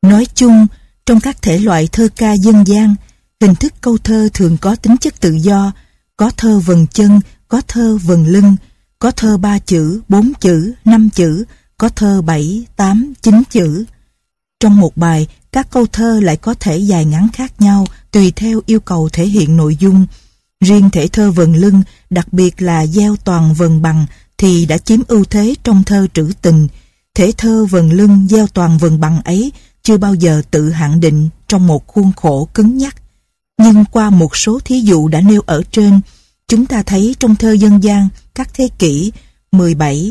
Nói chung, trong các thể loại thơ ca dân gian, hình thức câu thơ thường có tính chất tự do, có thơ vần chân, có thơ vần lưng, có thơ 3 chữ, 4 chữ, 5 chữ, có thơ 7, 8, 9 chữ. Trong một bài, các câu thơ lại có thể dài ngắn khác nhau tùy theo yêu cầu thể hiện nội dung. Riêng thể thơ vần lưng, đặc biệt là gieo toàn vần bằng, thì đã chiếm ưu thế trong thơ trữ tình. Thể thơ vần lưng gieo toàn vần bằng ấy chưa bao giờ tự hạn định trong một khuôn khổ cứng nhắc. Nhưng qua một số thí dụ đã nêu ở trên, chúng ta thấy trong thơ dân gian các thế kỷ 17,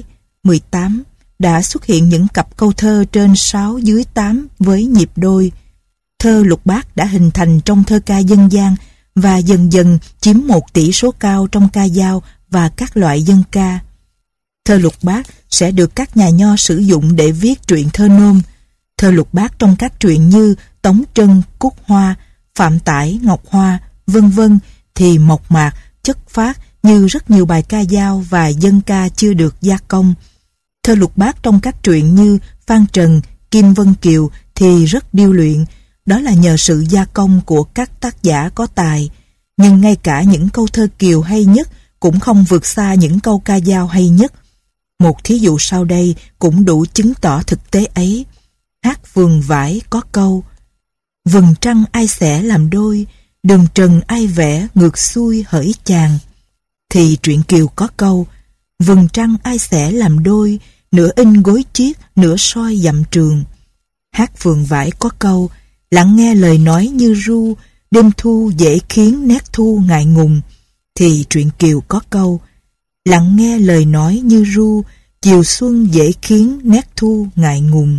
18 đã xuất hiện những cặp câu thơ trên 6 dưới 8 với nhịp đôi. Thơ lục bát đã hình thành trong thơ ca dân gian và dần dần chiếm một tỷ số cao trong ca dao và các loại dân ca. Thơ lục bát sẽ được các nhà nho sử dụng để viết truyện thơ nôm. Thơ lục bát trong các truyện như Tống Trân, Cúc Hoa, Phạm Tải, Ngọc Hoa, vân vân thì mộc mạc, chất phác như rất nhiều bài ca dao và dân ca chưa được gia công. Thơ lục bát trong các truyện như Phan Trần, Kim Vân Kiều thì rất điêu luyện, đó là nhờ sự gia công của các tác giả có tài. Nhưng ngay cả những câu thơ kiều hay nhất cũng không vượt xa những câu ca dao hay nhất. Một thí dụ sau đây cũng đủ chứng tỏ thực tế ấy. Hát vườn vải có câu: vầng trăng ai xẻ làm đôi, đường trần ai vẽ ngược xuôi hỡi chàng. Thì truyện kiều có câu: vầng trăng ai xẻ làm đôi, nửa in gối chiết, nửa soi dặm trường. Hát vườn vải có câu: lặng nghe lời nói như ru, đêm thu dễ khiến nét thu ngại ngùng. Thì truyện kiều có câu: lặng nghe lời nói như ru, chiều xuân dễ khiến nét thu ngại ngùng.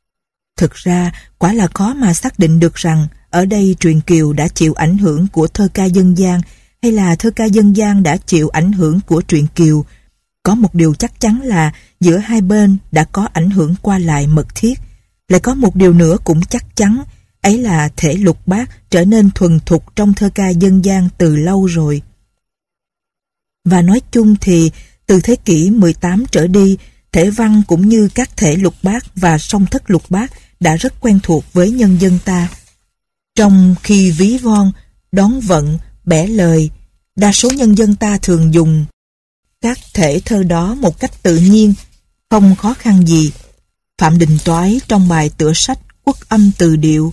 Thực ra, quả là khó mà xác định được rằng ở đây truyện kiều đã chịu ảnh hưởng của thơ ca dân gian hay là thơ ca dân gian đã chịu ảnh hưởng của truyện kiều. Có một điều chắc chắn là giữa hai bên đã có ảnh hưởng qua lại mật thiết. Lại có một điều nữa cũng chắc chắn, ấy là thể lục bát trở nên thuần thục trong thơ ca dân gian từ lâu rồi. Và nói chung thì từ thế kỷ 18 trở đi, thể văn cũng như các thể lục bát và song thất lục bát đã rất quen thuộc với nhân dân ta. Trong khi ví von, đón vận, bẻ lời, đa số nhân dân ta thường dùng các thể thơ đó một cách tự nhiên, không khó khăn gì. Phạm Đình Toái trong bài tựa sách Quốc âm từ điệu.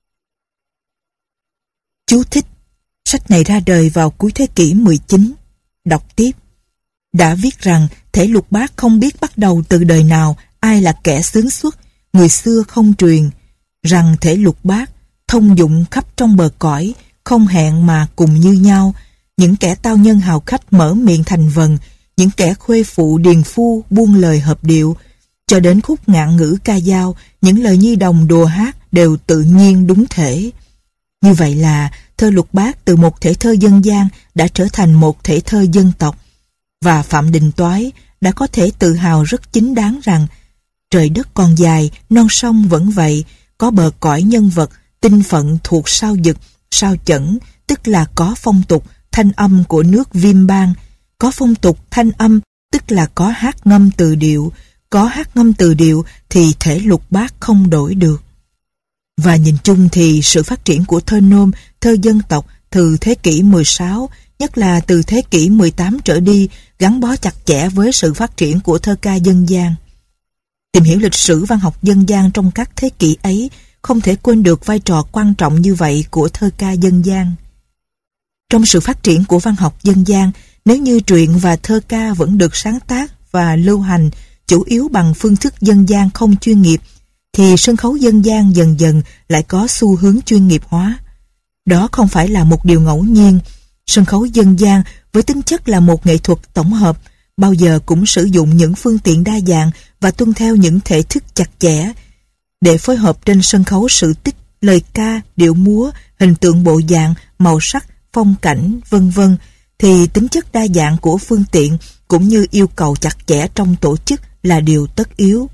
Chú thích: sách này ra đời vào cuối thế kỷ 19. Đọc tiếp: đã viết rằng thể lục bát không biết bắt đầu từ đời nào, ai là kẻ xướng xuất, người xưa không truyền, rằng thể lục bát thông dụng khắp trong bờ cõi, không hẹn mà cùng như nhau. Những kẻ tao nhân hào khách mở miệng thành vần, những kẻ khuê phụ điền phu buông lời hợp điệu, cho đến khúc ngạn ngữ ca dao, những lời nhi đồng đùa hát đều tự nhiên đúng thể. Như vậy là thơ lục bát từ một thể thơ dân gian đã trở thành một thể thơ dân tộc. Và Phạm Đình Toái đã có thể tự hào rất chính đáng rằng trời đất còn dài, non sông vẫn vậy, có bờ cõi nhân vật, tinh phận thuộc sao dực, sao chẩn, tức là có phong tục, thanh âm của nước Viêm Bang. Có phong tục, thanh âm, tức là có hát ngâm từ điệu. Có hát ngâm từ điệu thì thể lục bát không đổi được. Và nhìn chung thì sự phát triển của thơ nôm, thơ dân tộc từ thế kỷ 16, nhất là từ thế kỷ 18 trở đi, gắn bó chặt chẽ với sự phát triển của thơ ca dân gian. Tìm hiểu lịch sử văn học dân gian trong các thế kỷ ấy, không thể quên được vai trò quan trọng như vậy của thơ ca dân gian. Trong sự phát triển của văn học dân gian, nếu như truyện và thơ ca vẫn được sáng tác và lưu hành chủ yếu bằng phương thức dân gian không chuyên nghiệp, thì sân khấu dân gian dần dần lại có xu hướng chuyên nghiệp hóa. Đó không phải là một điều ngẫu nhiên. Sân khấu dân gian với tính chất là một nghệ thuật tổng hợp, bao giờ cũng sử dụng những phương tiện đa dạng và tuân theo những thể thức chặt chẽ để phối hợp trên sân khấu sự tích, lời ca, điệu múa, hình tượng bộ dạng, màu sắc, phong cảnh, vân vân, thì tính chất đa dạng của phương tiện cũng như yêu cầu chặt chẽ trong tổ chức là điều tất yếu.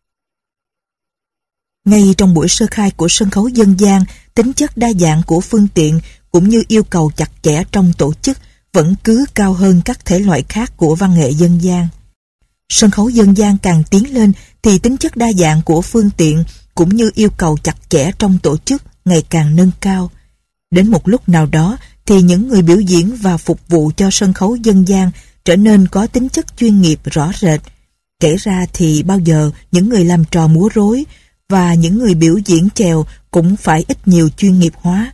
Ngay trong buổi sơ khai của sân khấu dân gian, tính chất đa dạng của phương tiện cũng như yêu cầu chặt chẽ trong tổ chức vẫn cứ cao hơn các thể loại khác của văn nghệ dân gian. Sân khấu dân gian càng tiến lên thì tính chất đa dạng của phương tiện cũng như yêu cầu chặt chẽ trong tổ chức ngày càng nâng cao. Đến một lúc nào đó thì những người biểu diễn và phục vụ cho sân khấu dân gian trở nên có tính chất chuyên nghiệp rõ rệt. Kể ra thì bao giờ những người làm trò múa rối và những người biểu diễn chèo cũng phải ít nhiều chuyên nghiệp hóa.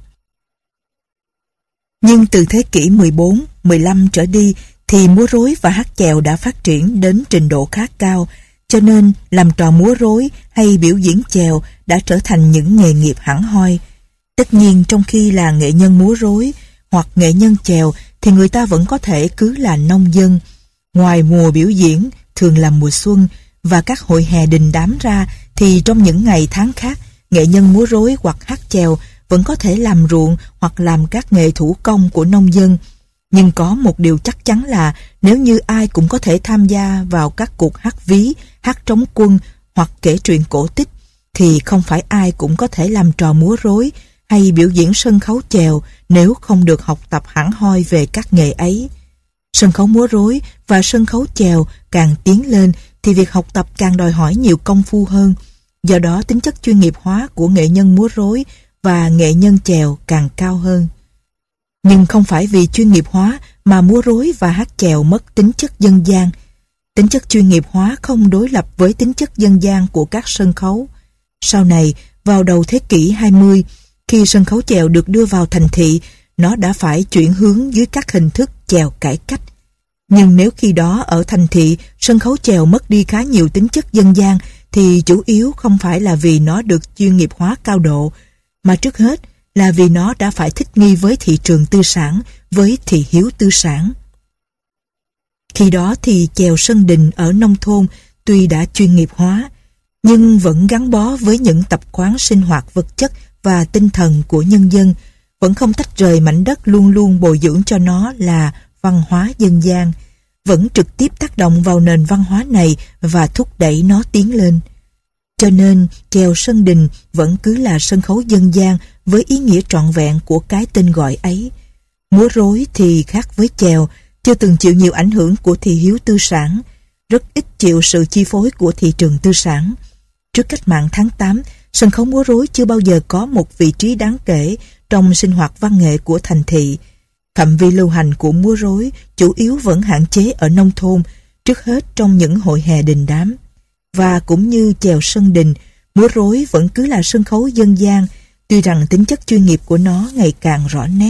Nhưng từ thế kỷ 14, 15 trở đi thì múa rối và hát chèo đã phát triển đến trình độ khá cao, cho nên làm trò múa rối hay biểu diễn chèo đã trở thành những nghề nghiệp hẳn hoi. Tất nhiên trong khi là nghệ nhân múa rối hoặc nghệ nhân chèo thì người ta vẫn có thể cứ là nông dân. Ngoài mùa biểu diễn, thường là mùa xuân, và các hội hè đình đám ra thì trong những ngày tháng khác, nghệ nhân múa rối hoặc hát chèo vẫn có thể làm ruộng hoặc làm các nghề thủ công của nông dân. Nhưng có một điều chắc chắn là nếu như ai cũng có thể tham gia vào các cuộc hát ví, hát trống quân hoặc kể chuyện cổ tích thì không phải ai cũng có thể làm trò múa rối hay biểu diễn sân khấu chèo nếu không được học tập hẳn hoi về các nghề ấy. Sân khấu múa rối và sân khấu chèo càng tiến lên thì việc học tập càng đòi hỏi nhiều công phu hơn. Do đó tính chất chuyên nghiệp hóa của nghệ nhân múa rối và nghệ nhân chèo càng cao hơn. Nhưng không phải vì chuyên nghiệp hóa mà múa rối và hát chèo mất tính chất dân gian. Tính chất chuyên nghiệp hóa không đối lập với tính chất dân gian của các sân khấu. Sau này, vào đầu thế kỷ 20, khi sân khấu chèo được đưa vào thành thị, nó đã phải chuyển hướng dưới các hình thức chèo cải cách. Nhưng nếu khi đó ở thành thị, sân khấu chèo mất đi khá nhiều tính chất dân gian, thì chủ yếu không phải là vì nó được chuyên nghiệp hóa cao độ, mà trước hết là vì nó đã phải thích nghi với thị trường tư sản, với thị hiếu tư sản. Khi đó thì chèo sân đình ở nông thôn tuy đã chuyên nghiệp hóa, nhưng vẫn gắn bó với những tập quán sinh hoạt vật chất và tinh thần của nhân dân, vẫn không tách rời mảnh đất luôn luôn bồi dưỡng cho nó là văn hóa dân gian, vẫn trực tiếp tác động vào nền văn hóa này và thúc đẩy nó tiến lên. Cho nên chèo sân đình vẫn cứ là sân khấu dân gian với ý nghĩa trọn vẹn của cái tên gọi ấy. Múa rối thì khác với chèo, chưa từng chịu nhiều ảnh hưởng của thị hiếu tư sản, rất ít chịu sự chi phối của thị trường tư sản. Trước cách mạng tháng 8, sân khấu múa rối chưa bao giờ có một vị trí đáng kể trong sinh hoạt văn nghệ của thành thị. Phạm vi lưu hành của múa rối chủ yếu vẫn hạn chế ở nông thôn, trước hết trong những hội hè đình đám. Và cũng như chèo sân đình, múa rối vẫn cứ là sân khấu dân gian, tuy rằng tính chất chuyên nghiệp của nó ngày càng rõ nét.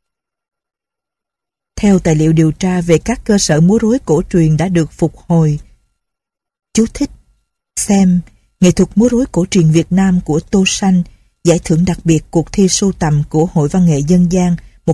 Theo tài liệu điều tra về các cơ sở múa rối cổ truyền đã được phục hồi. Chú thích: xem Nghệ thuật múa rối cổ truyền Việt Nam của Tô Sanh, giải thưởng đặc biệt cuộc thi sưu tầm của Hội Văn nghệ Dân gian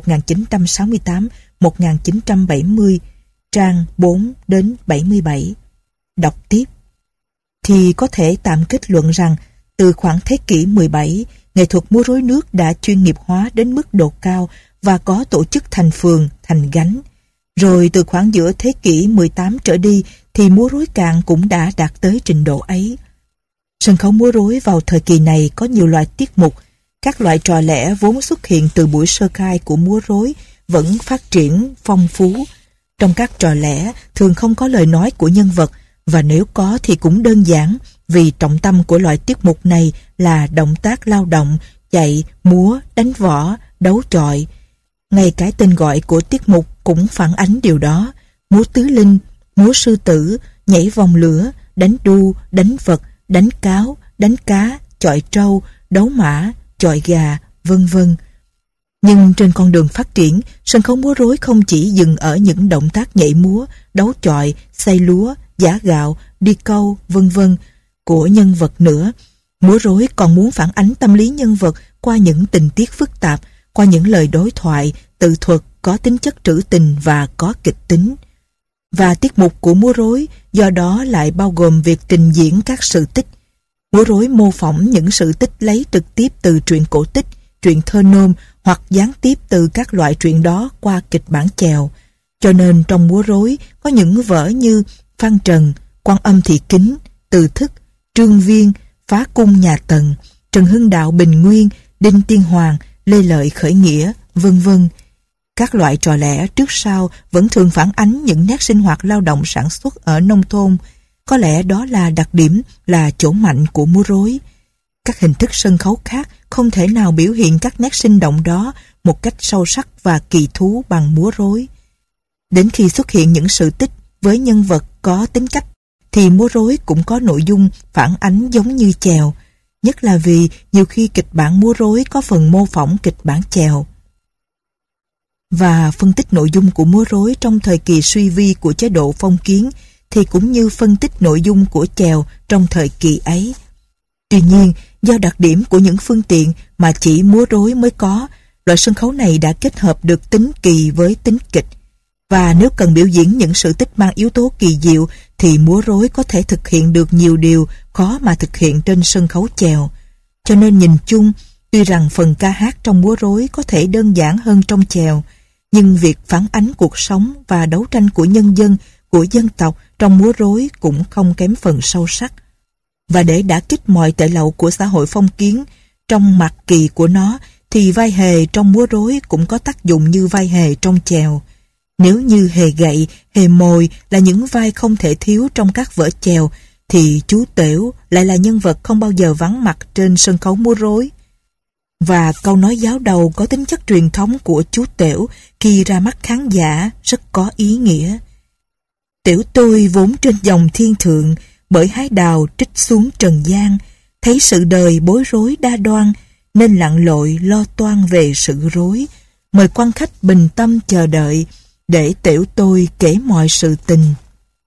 1968-1970, trang 4-77. Đọc tiếp. Thì có thể tạm kết luận rằng từ khoảng thế kỷ 17, nghệ thuật múa rối nước đã chuyên nghiệp hóa đến mức độ cao và có tổ chức thành phường, thành gánh. Rồi từ khoảng giữa thế kỷ 18 trở đi thì múa rối cạn cũng đã đạt tới trình độ ấy. Sân khấu múa rối vào thời kỳ này có nhiều loại tiết mục, các loại trò lẻ vốn xuất hiện từ buổi sơ khai của múa rối vẫn phát triển phong phú. Trong các trò lẻ thường không có lời nói của nhân vật, và nếu có thì cũng đơn giản, vì trọng tâm của loại tiết mục này là động tác lao động, chạy, múa, đánh võ, đấu chọi. Ngay cái tên gọi của tiết mục cũng phản ánh điều đó: múa tứ linh, múa sư tử, nhảy vòng lửa, đánh đu, đánh vật, đánh cáo, đánh cá, chọi trâu, đấu mã, chọi gà, vân vân. Nhưng trên con đường phát triển, sân khấu múa rối không chỉ dừng ở những động tác nhảy múa, đấu chọi, xay lúa, giã gạo, đi câu, vân vân của nhân vật nữa. Múa rối còn muốn phản ánh tâm lý nhân vật qua những tình tiết phức tạp, qua những lời đối thoại, tự thuật có tính chất trữ tình và có kịch tính. Và tiết mục của múa rối do đó lại bao gồm việc trình diễn các sự tích. Múa rối mô phỏng những sự tích lấy trực tiếp từ truyện cổ tích, truyện thơ nôm hoặc gián tiếp từ các loại truyện đó qua kịch bản chèo. Cho nên trong múa rối có những vở như Phan Trần, Quan Âm Thị Kính, Từ Thức, Trương Viên, Phá Cung Nhà Tần, Trần Hưng Đạo Bình Nguyên, Đinh Tiên Hoàng, Lê Lợi Khởi Nghĩa, vân vân. Các loại trò lẻ trước sau vẫn thường phản ánh những nét sinh hoạt lao động sản xuất ở nông thôn. Có lẽ đó là đặc điểm, là chỗ mạnh của múa rối. Các hình thức sân khấu khác không thể nào biểu hiện các nét sinh động đó một cách sâu sắc và kỳ thú bằng múa rối. Đến khi xuất hiện những sự tích với nhân vật có tính cách, thì múa rối cũng có nội dung phản ánh giống như chèo, nhất là vì nhiều khi kịch bản múa rối có phần mô phỏng kịch bản chèo. Và phân tích nội dung của múa rối trong thời kỳ suy vi của chế độ phong kiến thì cũng như phân tích nội dung của chèo trong thời kỳ ấy. Tuy nhiên, do đặc điểm của những phương tiện mà chỉ múa rối mới có, loại sân khấu này đã kết hợp được tính kỳ với tính kịch. Và nếu cần biểu diễn những sự tích mang yếu tố kỳ diệu thì múa rối có thể thực hiện được nhiều điều khó mà thực hiện trên sân khấu chèo. Cho nên nhìn chung, tuy rằng phần ca hát trong múa rối có thể đơn giản hơn trong chèo, nhưng việc phản ánh cuộc sống và đấu tranh của nhân dân, của dân tộc trong múa rối cũng không kém phần sâu sắc. Và để đả kích mọi tệ lậu của xã hội phong kiến trong mặt kỳ của nó, thì vai hề trong múa rối cũng có tác dụng như vai hề trong chèo. Nếu như hề gậy, hề mồi là những vai không thể thiếu trong các vở chèo, thì chú Tểu lại là nhân vật không bao giờ vắng mặt trên sân khấu múa rối. Và câu nói giáo đầu có tính chất truyền thống của chú Tểu khi ra mắt khán giả rất có ý nghĩa. Tểu tôi vốn trên dòng thiên thượng, bởi hái đào trích xuống trần gian, thấy sự đời bối rối đa đoan, nên lặn lội lo toan về sự rối. Mời quan khách bình tâm chờ đợi, để Tểu tôi kể mọi sự tình.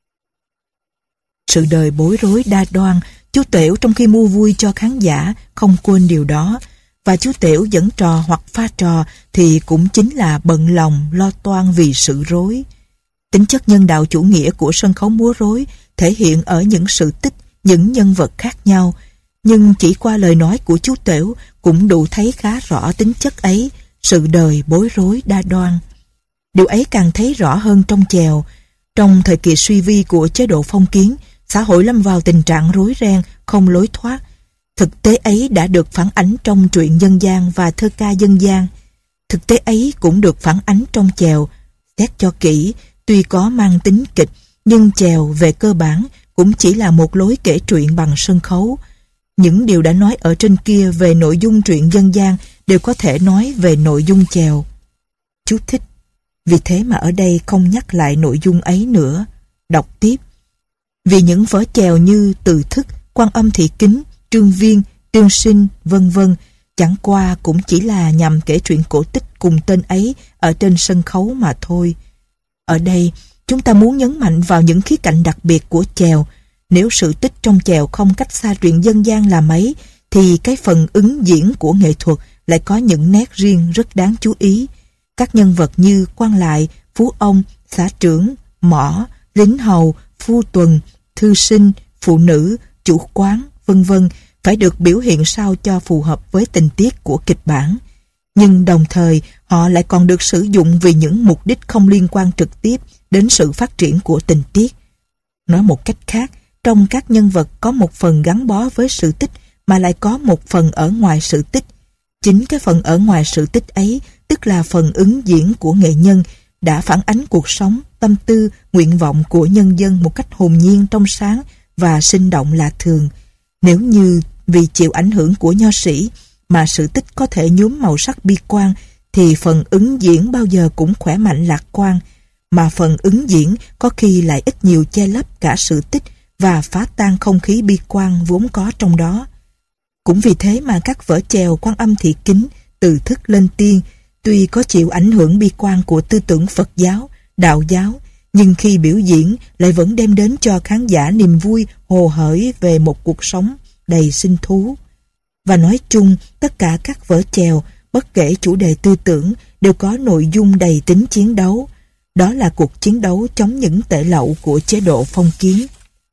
Sự đời bối rối đa đoan, chú Tểu trong khi mua vui cho khán giả không quên điều đó, và chú Tểu dẫn trò hoặc pha trò thì cũng chính là bận lòng lo toan vì sự rối. Tính chất nhân đạo chủ nghĩa của sân khấu múa rối thể hiện ở những sự tích, những nhân vật khác nhau, nhưng chỉ qua lời nói của chú Tểu cũng đủ thấy khá rõ tính chất ấy, sự đời bối rối đa đoan. Điều ấy càng thấy rõ hơn trong chèo. Trong thời kỳ suy vi của chế độ phong kiến, xã hội lâm vào tình trạng rối ren, không lối thoát. Thực tế ấy đã được phản ánh trong truyện dân gian và thơ ca dân gian. Thực tế ấy cũng được phản ánh trong chèo. Xét cho kỹ, tuy có mang tính kịch, nhưng chèo về cơ bản cũng chỉ là một lối kể truyện bằng sân khấu. Những điều đã nói ở trên kia về nội dung truyện dân gian đều có thể nói về nội dung chèo. Chú thích. Vì thế mà ở đây không nhắc lại nội dung ấy nữa. Đọc tiếp. Vì những vở chèo như Từ Thức, Quan Âm Thị Kính, Trương Viên, Tương Sinh, vân vân, chẳng qua cũng chỉ là nhằm kể chuyện cổ tích cùng tên ấy ở trên sân khấu mà thôi. Ở đây, chúng ta muốn nhấn mạnh vào những khía cạnh đặc biệt của chèo. Nếu sự tích trong chèo không cách xa truyện dân gian là mấy, thì cái phần ứng diễn của nghệ thuật lại có những nét riêng rất đáng chú ý. Các nhân vật như quan lại, phú ông, xã trưởng, mõ, lính hầu, phu tuần, thư sinh, phụ nữ, chủ quán, vân vân phải được biểu hiện sao cho phù hợp với tình tiết của kịch bản. Nhưng đồng thời họ lại còn được sử dụng vì những mục đích không liên quan trực tiếp đến sự phát triển của tình tiết. Nói một cách khác, trong các nhân vật có một phần gắn bó với sự tích mà lại có một phần ở ngoài sự tích. Chính cái phần ở ngoài sự tích ấy, tức là phần ứng diễn của nghệ nhân, đã phản ánh cuộc sống, tâm tư, nguyện vọng của nhân dân một cách hồn nhiên trong sáng và sinh động lạ thường. Nếu như vì chịu ảnh hưởng của nho sĩ mà sự tích có thể nhuốm màu sắc bi quan, thì phần ứng diễn bao giờ cũng khỏe mạnh lạc quan, mà phần ứng diễn có khi lại ít nhiều che lấp cả sự tích và phá tan không khí bi quan vốn có trong đó. Cũng vì thế mà các vở chèo Quan Âm Thị Kính, Từ Thức lên Tiên, tuy có chịu ảnh hưởng bi quan của tư tưởng Phật giáo, đạo giáo, nhưng khi biểu diễn lại vẫn đem đến cho khán giả niềm vui hồ hởi về một cuộc sống đầy sinh thú. Và nói chung, tất cả các vở chèo, bất kể chủ đề tư tưởng, đều có nội dung đầy tính chiến đấu. Đó là cuộc chiến đấu chống những tệ lậu của chế độ phong kiến.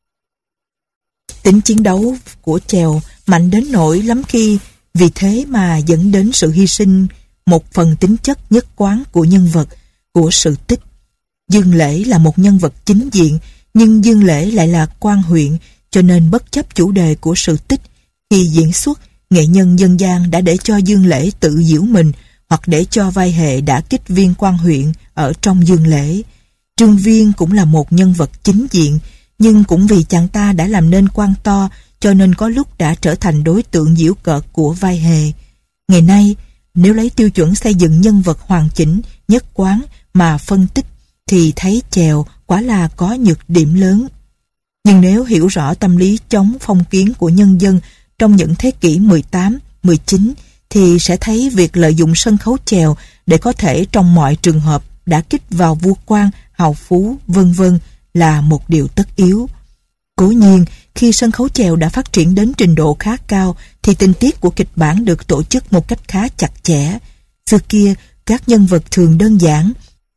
Tính chiến đấu của chèo mạnh đến nỗi lắm khi vì thế mà dẫn đến sự hy sinh một phần tính chất nhất quán của nhân vật, của sự tích. Dương Lễ là một nhân vật chính diện, nhưng Dương Lễ lại là quan huyện, cho nên bất chấp chủ đề của sự tích, khi diễn xuất, nghệ nhân dân gian đã để cho Dương Lễ tự giễu mình, hoặc để cho vai hệ đã kích viên quan huyện ở trong Dương Lễ. Trương Viên cũng là một nhân vật chính diện, nhưng cũng vì chàng ta đã làm nên quan to, cho nên có lúc đã trở thành đối tượng giễu cợt của vai hề. Ngày nay, nếu lấy tiêu chuẩn xây dựng nhân vật hoàn chỉnh, nhất quán mà phân tích, thì thấy chèo quả là có nhược điểm lớn. Nhưng nếu hiểu rõ tâm lý chống phong kiến của nhân dân trong những thế kỷ 18, 19, thì sẽ thấy việc lợi dụng sân khấu chèo để có thể trong mọi trường hợp đả kích vào vua quan, hào phú, vân vân là một điều tất yếu. Cố nhiên, khi sân khấu chèo đã phát triển đến trình độ khá cao thì tình tiết của kịch bản được tổ chức một cách khá chặt chẽ. Xưa kia, các nhân vật thường đơn giản.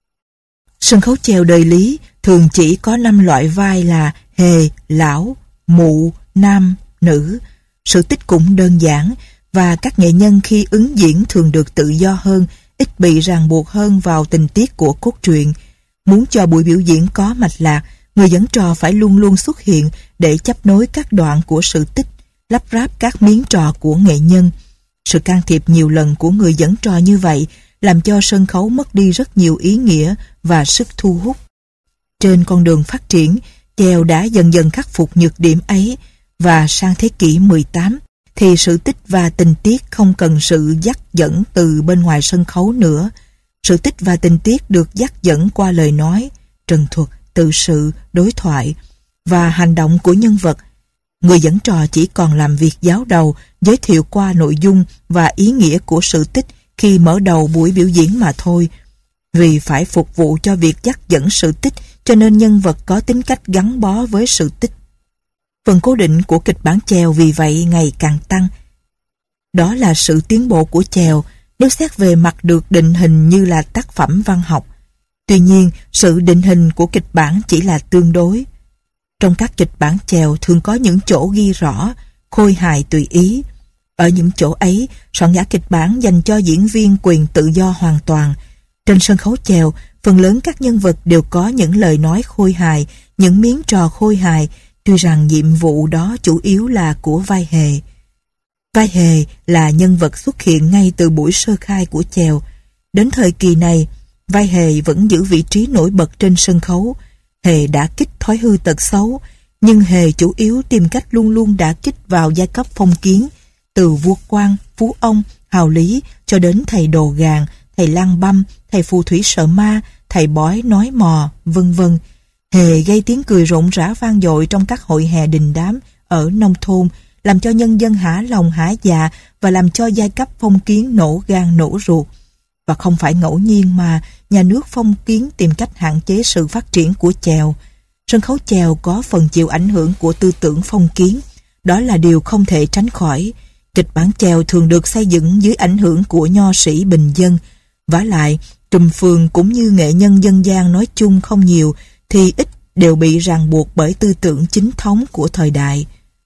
Sân khấu chèo đời Lý thường chỉ có 5 loại vai là hề, lão, mụ, nam, nữ. Sự tích cũng đơn giản và các nghệ nhân khi ứng diễn thường được tự do hơn, ít bị ràng buộc hơn vào tình tiết của cốt truyện. Muốn cho buổi biểu diễn có mạch lạc, người dẫn trò phải luôn luôn xuất hiện để chấp nối các đoạn của sự tích, lắp ráp các miếng trò của nghệ nhân. Sự can thiệp nhiều lần của người dẫn trò như vậy làm cho sân khấu mất đi rất nhiều ý nghĩa và sức thu hút. Trên con đường phát triển, chèo đã dần dần khắc phục nhược điểm ấy, và sang thế kỷ 18 thì sự tích và tình tiết không cần sự dắt dẫn từ bên ngoài sân khấu nữa. Sự tích và tình tiết được dắt dẫn qua lời nói, trần thuật, tự sự, đối thoại và hành động của nhân vật. Người dẫn trò chỉ còn làm việc giáo đầu, giới thiệu qua nội dung và ý nghĩa của sự tích khi mở đầu buổi biểu diễn mà thôi. Vì phải phục vụ cho việc dắt dẫn sự tích, cho nên nhân vật có tính cách gắn bó với sự tích. Phần cố định của kịch bản chèo vì vậy ngày càng tăng. Đó là sự tiến bộ của chèo nếu xét về mặt được định hình như là tác phẩm văn học. Tuy nhiên, sự định hình của kịch bản chỉ là tương đối. Trong các kịch bản chèo thường có những chỗ ghi rõ, khôi hài tùy ý. Ở những chỗ ấy, soạn giả kịch bản dành cho diễn viên quyền tự do hoàn toàn. Trên sân khấu chèo, phần lớn các nhân vật đều có những lời nói khôi hài, những miếng trò khôi hài, tuy rằng nhiệm vụ đó chủ yếu là của vai hề. Vai hề là nhân vật xuất hiện ngay từ buổi sơ khai của chèo. Đến thời kỳ này, vai hề vẫn giữ vị trí nổi bật trên sân khấu. Hề đã kích thói hư tật xấu, nhưng hề chủ yếu tìm cách luôn luôn đả kích vào giai cấp phong kiến, từ vua quan, phú ông, hào lý cho đến thầy đồ gàn, thầy lang băm, thầy phù thủy sợ ma, thầy bói nói mò, vân vân. Hề gây tiếng cười rộn rã vang dội trong các hội hè đình đám ở nông thôn, làm cho nhân dân hả lòng hả dạ và làm cho giai cấp phong kiến nổ gan nổ ruột. Và không phải ngẫu nhiên mà nhà nước phong kiến tìm cách hạn chế sự phát triển của chèo. Sân khấu chèo có phần chịu ảnh hưởng của tư tưởng phong kiến. Đó là điều không thể tránh khỏi. Kịch bản chèo thường được xây dựng dưới ảnh hưởng của nho sĩ bình dân. Vả lại, trùm phường cũng như nghệ nhân dân gian nói chung không nhiều, thì ít đều bị ràng buộc bởi tư tưởng chính thống của thời đại.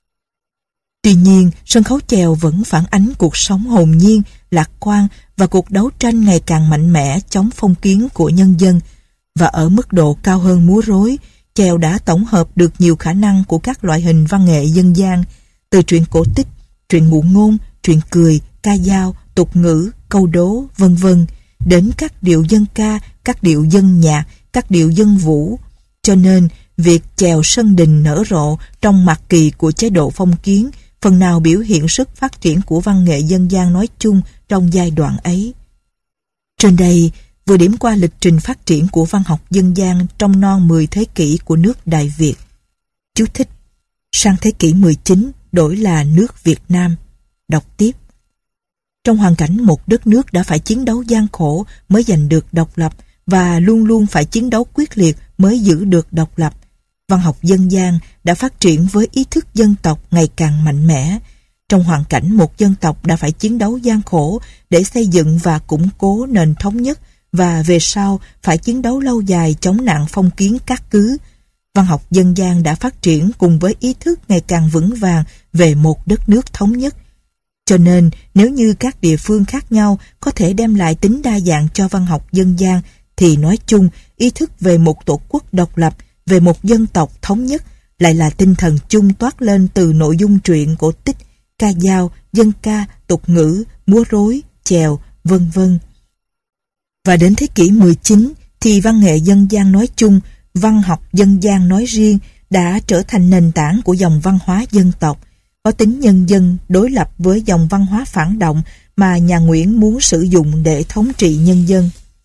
Tuy nhiên, sân khấu chèo vẫn phản ánh cuộc sống hồn nhiên, lạc quan và cuộc đấu tranh ngày càng mạnh mẽ chống phong kiến của nhân dân. Và ở mức độ cao hơn múa rối, chèo đã tổng hợp được nhiều khả năng của các loại hình văn nghệ dân gian, từ truyện cổ tích, truyện ngụ ngôn, truyện cười, ca dao, tục ngữ, câu đố, vân vân, đến các điệu dân ca, các điệu dân nhạc, các điệu dân vũ. Cho nên, việc chèo sân đình nở rộ trong mặc kỳ của chế độ phong kiến phần nào biểu hiện sức phát triển của văn nghệ dân gian nói chung trong giai đoạn ấy. Trên đây, vừa điểm qua lịch trình phát triển của văn học dân gian trong non 10 thế kỷ của nước Đại Việt. Chú thích: sang thế kỷ 19 đổi là nước Việt Nam. Đọc tiếp. Trong hoàn cảnh một đất nước đã phải chiến đấu gian khổ mới giành được độc lập và luôn luôn phải chiến đấu quyết liệt mới giữ được độc lập, văn học dân gian đã phát triển với ý thức dân tộc ngày càng mạnh mẽ. Trong hoàn cảnh một dân tộc đã phải chiến đấu gian khổ để xây dựng và củng cố nền thống nhất và về sau phải chiến đấu lâu dài chống nạn phong kiến cát cứ, văn học dân gian đã phát triển cùng với ý thức ngày càng vững vàng về một đất nước thống nhất. Cho nên, nếu như các địa phương khác nhau có thể đem lại tính đa dạng cho văn học dân gian, thì nói chung, ý thức về một tổ quốc độc lập, về một dân tộc thống nhất, lại là tinh thần chung toát lên từ nội dung truyện cổ tích, ca dao, dân ca, tục ngữ, múa rối, chèo, vân vân. Và đến thế kỷ 19, thì văn nghệ dân gian nói chung, văn học dân gian nói riêng đã trở thành nền tảng của dòng văn hóa dân tộc. có tính nhân dân đối lập với dòng văn hóa phản động mà nhà Nguyễn muốn sử dụng để thống trị nhân dân.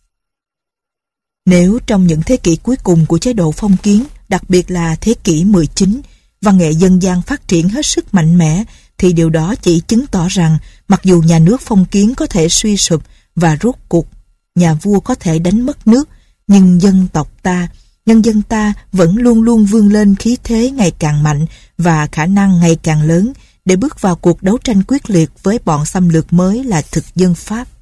Nếu trong những thế kỷ cuối cùng của chế độ phong kiến, đặc biệt là thế kỷ 19, văn nghệ dân gian phát triển hết sức mạnh mẽ, thì điều đó chỉ chứng tỏ rằng mặc dù nhà nước phong kiến có thể suy sụp và rốt cuộc nhà vua có thể đánh mất nước, nhưng nhân dân ta vẫn luôn luôn vươn lên khí thế ngày càng mạnh và khả năng ngày càng lớn để bước vào cuộc đấu tranh quyết liệt với bọn xâm lược mới là thực dân Pháp.